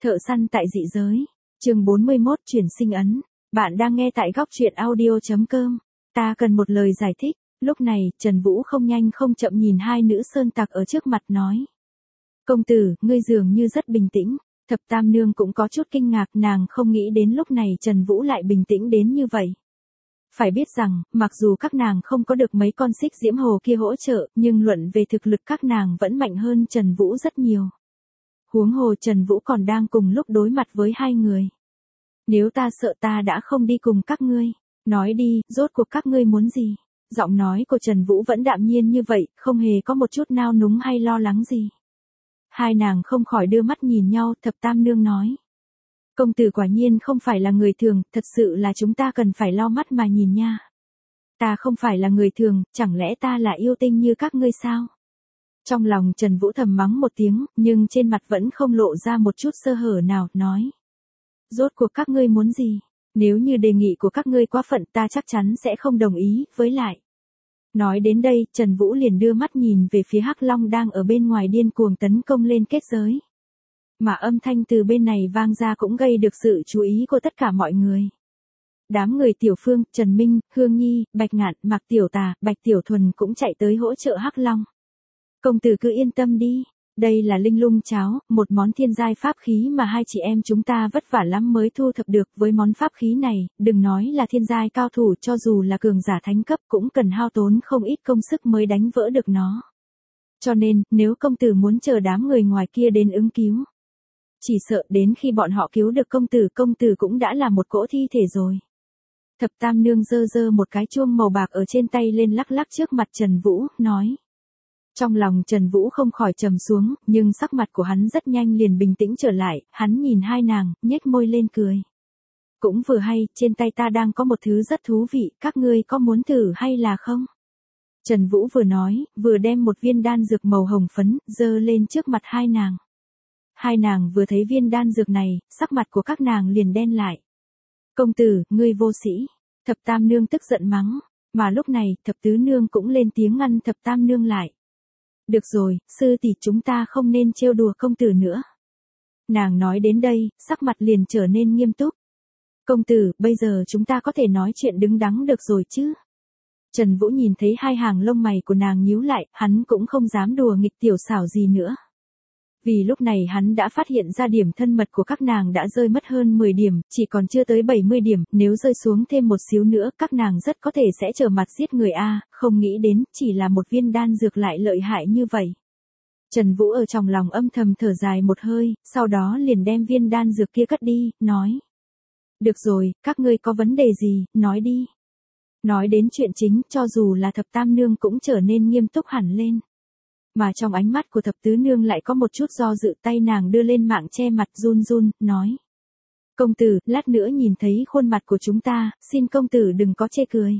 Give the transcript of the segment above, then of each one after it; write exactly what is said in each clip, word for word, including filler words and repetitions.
Thợ săn tại dị giới. Chương bốn mươi mốt chuyển sinh ấn. Bạn đang nghe tại góc truyện audio chấm com. Ta cần một lời giải thích. Lúc này, Trần Vũ không nhanh không chậm nhìn hai nữ sơn tặc ở trước mặt nói. Công tử, ngươi dường như rất bình tĩnh. Thập Tam Nương cũng có chút kinh ngạc, nàng không nghĩ đến lúc này Trần Vũ lại bình tĩnh đến như vậy. Phải biết rằng, mặc dù các nàng không có được mấy con xích diễm hồ kia hỗ trợ, nhưng luận về thực lực các nàng vẫn mạnh hơn Trần Vũ rất nhiều. Huống hồ Trần Vũ còn đang cùng lúc đối mặt với hai người. Nếu ta sợ ta đã không đi cùng các ngươi. Nói đi, rốt cuộc các ngươi muốn gì? Giọng nói của Trần Vũ vẫn đạm nhiên như vậy, không hề có một chút nao núng hay lo lắng gì. Hai nàng không khỏi đưa mắt nhìn nhau, Thập Tam Nương nói. Công tử quả nhiên không phải là người thường, thật sự là chúng ta cần phải lo mắt mà nhìn nha. Ta không phải là người thường, chẳng lẽ ta là yêu tinh như các ngươi sao? Trong lòng Trần Vũ thầm mắng một tiếng, nhưng trên mặt vẫn không lộ ra một chút sơ hở nào, nói. Rốt cuộc các ngươi muốn gì? Nếu như đề nghị của các ngươi quá phận ta chắc chắn sẽ không đồng ý, với lại. Nói đến đây, Trần Vũ liền đưa mắt nhìn về phía Hắc Long đang ở bên ngoài điên cuồng tấn công lên kết giới. Mà âm thanh từ bên này vang ra cũng gây được sự chú ý của tất cả mọi người. Đám người Tiểu Phương, Trần Minh, Hương Nhi, Bạch Ngạn, Mạc Tiểu Tà, Bạch Tiểu Thuần cũng chạy tới hỗ trợ Hắc Long. Công tử cứ yên tâm đi, đây là linh lung cháo, một món thiên giai pháp khí mà hai chị em chúng ta vất vả lắm mới thu thập được. Với món pháp khí này, đừng nói là thiên giai cao thủ, cho dù là cường giả thánh cấp cũng cần hao tốn không ít công sức mới đánh vỡ được nó. Cho nên, nếu công tử muốn chờ đám người ngoài kia đến ứng cứu, chỉ sợ đến khi bọn họ cứu được công tử, công tử cũng đã là một cỗ thi thể rồi. Thập Tam Nương giơ giơ một cái chuông màu bạc ở trên tay lên lắc lắc trước mặt Trần Vũ, nói. Trong lòng Trần Vũ không khỏi trầm xuống, nhưng sắc mặt của hắn rất nhanh liền bình tĩnh trở lại, hắn nhìn hai nàng, nhếch môi lên cười. Cũng vừa hay, trên tay ta đang có một thứ rất thú vị, các ngươi có muốn thử hay là không? Trần Vũ vừa nói, vừa đem một viên đan dược màu hồng phấn, giơ lên trước mặt hai nàng. Hai nàng vừa thấy viên đan dược này, sắc mặt của các nàng liền đen lại. Công tử, ngươi vô sĩ. Thập Tam Nương tức giận mắng, mà lúc này, Thập Tứ Nương cũng lên tiếng ngăn Thập Tam Nương lại. Được rồi, sư tỷ chúng ta không nên trêu đùa công tử nữa. Nàng nói đến đây, sắc mặt liền trở nên nghiêm túc. Công tử, bây giờ chúng ta có thể nói chuyện đứng đắn được rồi chứ? Trần Vũ nhìn thấy hai hàng lông mày của nàng nhíu lại, hắn cũng không dám đùa nghịch tiểu xảo gì nữa. Vì lúc này hắn đã phát hiện ra điểm thân mật của các nàng đã rơi mất hơn mười điểm, chỉ còn chưa tới bảy mươi điểm, nếu rơi xuống thêm một xíu nữa, các nàng rất có thể sẽ trở mặt giết người a, không nghĩ đến, chỉ là một viên đan dược lại lợi hại như vậy. Trần Vũ ở trong lòng âm thầm thở dài một hơi, sau đó liền đem viên đan dược kia cất đi, nói. Được rồi, các ngươi có vấn đề gì, nói đi. Nói đến chuyện chính, cho dù là Thập Tam Nương cũng trở nên nghiêm túc hẳn lên. Mà trong ánh mắt của Thập Tứ Nương lại có một chút do dự, tay nàng đưa lên mạng che mặt run run, nói. Công tử, lát nữa nhìn thấy khuôn mặt của chúng ta, xin công tử đừng có chê cười.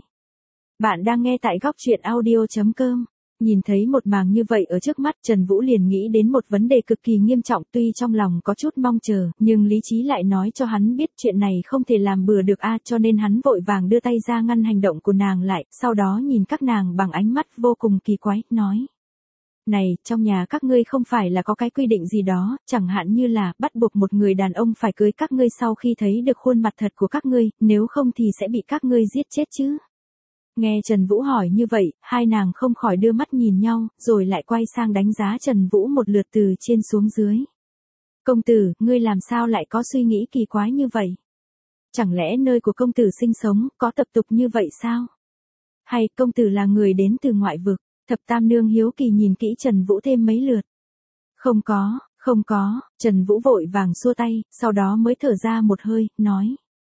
Bạn đang nghe tại góc truyện audio chấm com. Nhìn thấy một màn như vậy ở trước mắt, Trần Vũ liền nghĩ đến một vấn đề cực kỳ nghiêm trọng, tuy trong lòng có chút mong chờ, nhưng lý trí lại nói cho hắn biết chuyện này không thể làm bừa được a, cho nên hắn vội vàng đưa tay ra ngăn hành động của nàng lại, sau đó nhìn các nàng bằng ánh mắt vô cùng kỳ quái, nói. Này, trong nhà các ngươi không phải là có cái quy định gì đó, chẳng hạn như là bắt buộc một người đàn ông phải cưới các ngươi sau khi thấy được khuôn mặt thật của các ngươi, nếu không thì sẽ bị các ngươi giết chết chứ? Nghe Trần Vũ hỏi như vậy, hai nàng không khỏi đưa mắt nhìn nhau, rồi lại quay sang đánh giá Trần Vũ một lượt từ trên xuống dưới. Công tử, ngươi làm sao lại có suy nghĩ kỳ quái như vậy? Chẳng lẽ nơi của công tử sinh sống, có tập tục như vậy sao? Hay công tử là người đến từ ngoại vực? Thập Tam Nương hiếu kỳ nhìn kỹ Trần Vũ thêm mấy lượt. Không có, không có, Trần Vũ vội vàng xua tay, sau đó mới thở ra một hơi, nói.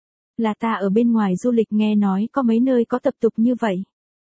Là ta ở bên ngoài du lịch nghe nói có mấy nơi có tập tục như vậy.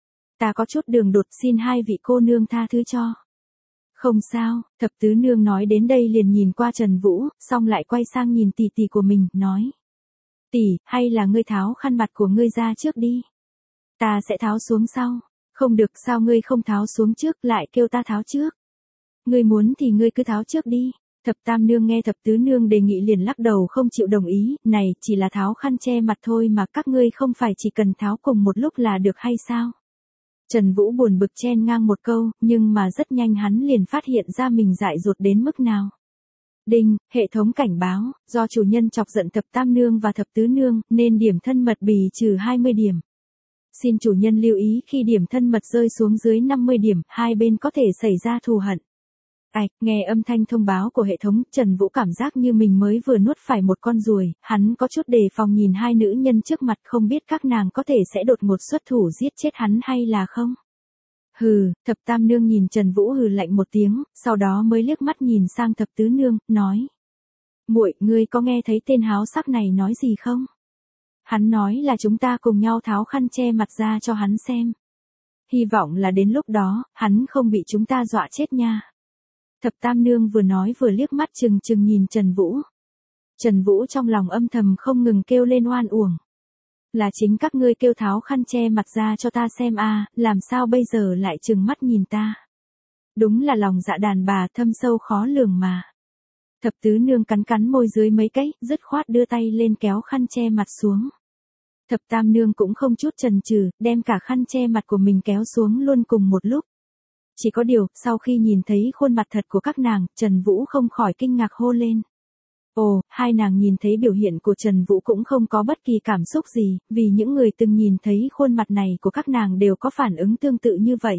Ta có chút đường đột, xin hai vị cô nương tha thứ cho. Không sao, Thập Tứ Nương nói đến đây liền nhìn qua Trần Vũ, xong lại quay sang nhìn tỷ tỷ của mình, nói. Tỷ, hay là ngươi tháo khăn mặt của ngươi ra trước đi. Ta sẽ tháo xuống sau. Không được, sao ngươi không tháo xuống trước, lại kêu ta tháo trước. Ngươi muốn thì ngươi cứ tháo trước đi. Thập Tam Nương nghe Thập Tứ Nương đề nghị liền lắc đầu không chịu đồng ý, này, chỉ là tháo khăn che mặt thôi mà các ngươi không phải chỉ cần tháo cùng một lúc là được hay sao? Trần Vũ buồn bực chen ngang một câu, nhưng mà rất nhanh hắn liền phát hiện ra mình dại dột đến mức nào. Đinh, hệ thống cảnh báo, do chủ nhân chọc giận thập tam nương và thập tứ nương, nên điểm thân mật bị trừ hai mươi điểm. Xin chủ nhân lưu ý khi điểm thân mật rơi xuống dưới năm mươi điểm, hai bên có thể xảy ra thù hận. Ảch, nghe âm thanh thông báo của hệ thống, Trần Vũ cảm giác như mình mới vừa nuốt phải một con ruồi, hắn có chút đề phòng nhìn hai nữ nhân trước mặt, không biết các nàng có thể sẽ đột ngột xuất thủ giết chết hắn hay là không. Hừ, thập tam nương nhìn Trần Vũ hừ lạnh một tiếng, sau đó mới liếc mắt nhìn sang thập tứ nương, nói. Muội, ngươi có nghe thấy tên háo sắc này nói gì không? Hắn nói là chúng ta cùng nhau tháo khăn che mặt ra cho hắn xem. Hy vọng là đến lúc đó, hắn không bị chúng ta dọa chết nha. Thập tam nương vừa nói vừa liếc mắt chừng chừng nhìn Trần Vũ. Trần Vũ trong lòng âm thầm không ngừng kêu lên oan uổng. Là chính các ngươi kêu tháo khăn che mặt ra cho ta xem a, làm sao bây giờ lại trừng mắt nhìn ta. Đúng là lòng dạ đàn bà thâm sâu khó lường mà. Thập tứ nương cắn cắn môi dưới mấy cái, dứt khoát đưa tay lên kéo khăn che mặt xuống. Thập tam nương cũng không chút chần chừ, đem cả khăn che mặt của mình kéo xuống luôn cùng một lúc. Chỉ có điều, sau khi nhìn thấy khuôn mặt thật của các nàng, Trần Vũ không khỏi kinh ngạc hô lên. Ồ, hai nàng nhìn thấy biểu hiện của Trần Vũ cũng không có bất kỳ cảm xúc gì, vì những người từng nhìn thấy khuôn mặt này của các nàng đều có phản ứng tương tự như vậy.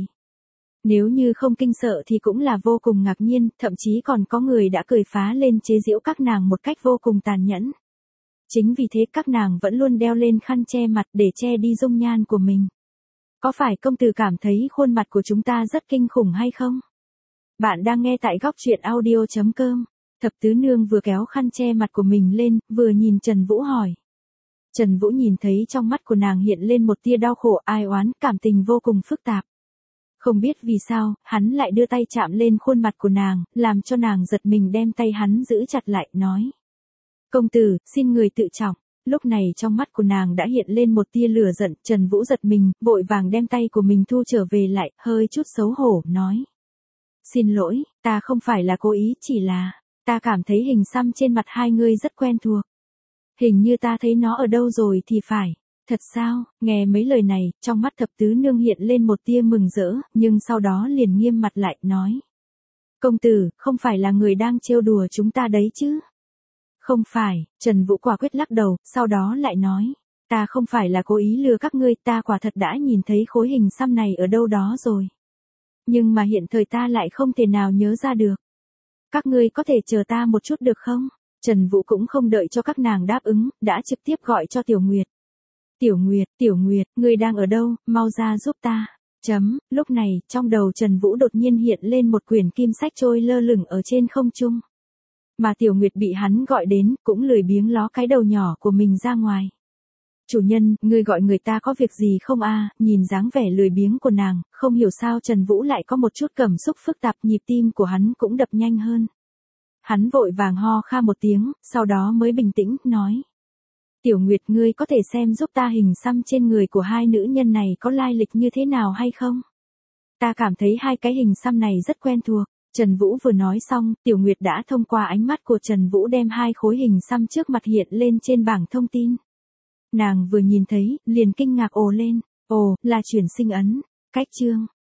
Nếu như không kinh sợ thì cũng là vô cùng ngạc nhiên, thậm chí còn có người đã cười phá lên chế giễu các nàng một cách vô cùng tàn nhẫn. Chính vì thế các nàng vẫn luôn đeo lên khăn che mặt để che đi dung nhan của mình. Có phải công tử cảm thấy khuôn mặt của chúng ta rất kinh khủng hay không? Bạn đang nghe tại góc truyện audio chấm com. Thập tứ nương vừa kéo khăn che mặt của mình lên, vừa nhìn Trần Vũ hỏi. Trần Vũ nhìn thấy trong mắt của nàng hiện lên một tia đau khổ, ai oán, cảm tình vô cùng phức tạp. Không biết vì sao, hắn lại đưa tay chạm lên khuôn mặt của nàng, làm cho nàng giật mình đem tay hắn giữ chặt lại, nói. Công tử, xin người tự trọng. Lúc này trong mắt của nàng đã hiện lên một tia lửa giận, Trần Vũ giật mình, vội vàng đem tay của mình thu trở về lại, hơi chút xấu hổ, nói. Xin lỗi, ta không phải là cố ý, chỉ là, ta cảm thấy hình xăm trên mặt hai người rất quen thuộc. Hình như ta thấy nó ở đâu rồi thì phải. Thật sao? Nghe mấy lời này, trong mắt thập tứ nương hiện lên một tia mừng rỡ, nhưng sau đó liền nghiêm mặt lại, nói. Công tử, không phải là người đang trêu đùa chúng ta đấy chứ? Không phải, Trần Vũ quả quyết lắc đầu, sau đó lại nói. Ta không phải là cố ý lừa các ngươi, ta quả thật đã nhìn thấy khối hình xăm này ở đâu đó rồi. Nhưng mà hiện thời ta lại không thể nào nhớ ra được. Các ngươi có thể chờ ta một chút được không? Trần Vũ cũng không đợi cho các nàng đáp ứng, đã trực tiếp gọi cho Tiểu Nguyệt. Tiểu Nguyệt, Tiểu Nguyệt, ngươi đang ở đâu, mau ra giúp ta. Chấm, lúc này, trong đầu Trần Vũ đột nhiên hiện lên một quyển kim sách trôi lơ lửng ở trên không trung. Mà Tiểu Nguyệt bị hắn gọi đến, cũng lười biếng ló cái đầu nhỏ của mình ra ngoài. Chủ nhân, ngươi gọi người ta có việc gì không a? Nhìn dáng vẻ lười biếng của nàng, không hiểu sao Trần Vũ lại có một chút cảm xúc phức tạp, nhịp tim của hắn cũng đập nhanh hơn. Hắn vội vàng ho kha một tiếng, sau đó mới bình tĩnh, nói. Tiểu Nguyệt, ngươi có thể xem giúp ta hình xăm trên người của hai nữ nhân này có lai lịch như thế nào hay không? Ta cảm thấy hai cái hình xăm này rất quen thuộc. Trần Vũ vừa nói xong, Tiểu Nguyệt đã thông qua ánh mắt của Trần Vũ đem hai khối hình xăm trước mặt hiện lên trên bảng thông tin. Nàng vừa nhìn thấy, liền kinh ngạc ồ lên. Ồ, là chuyển sinh ấn. Cách chương.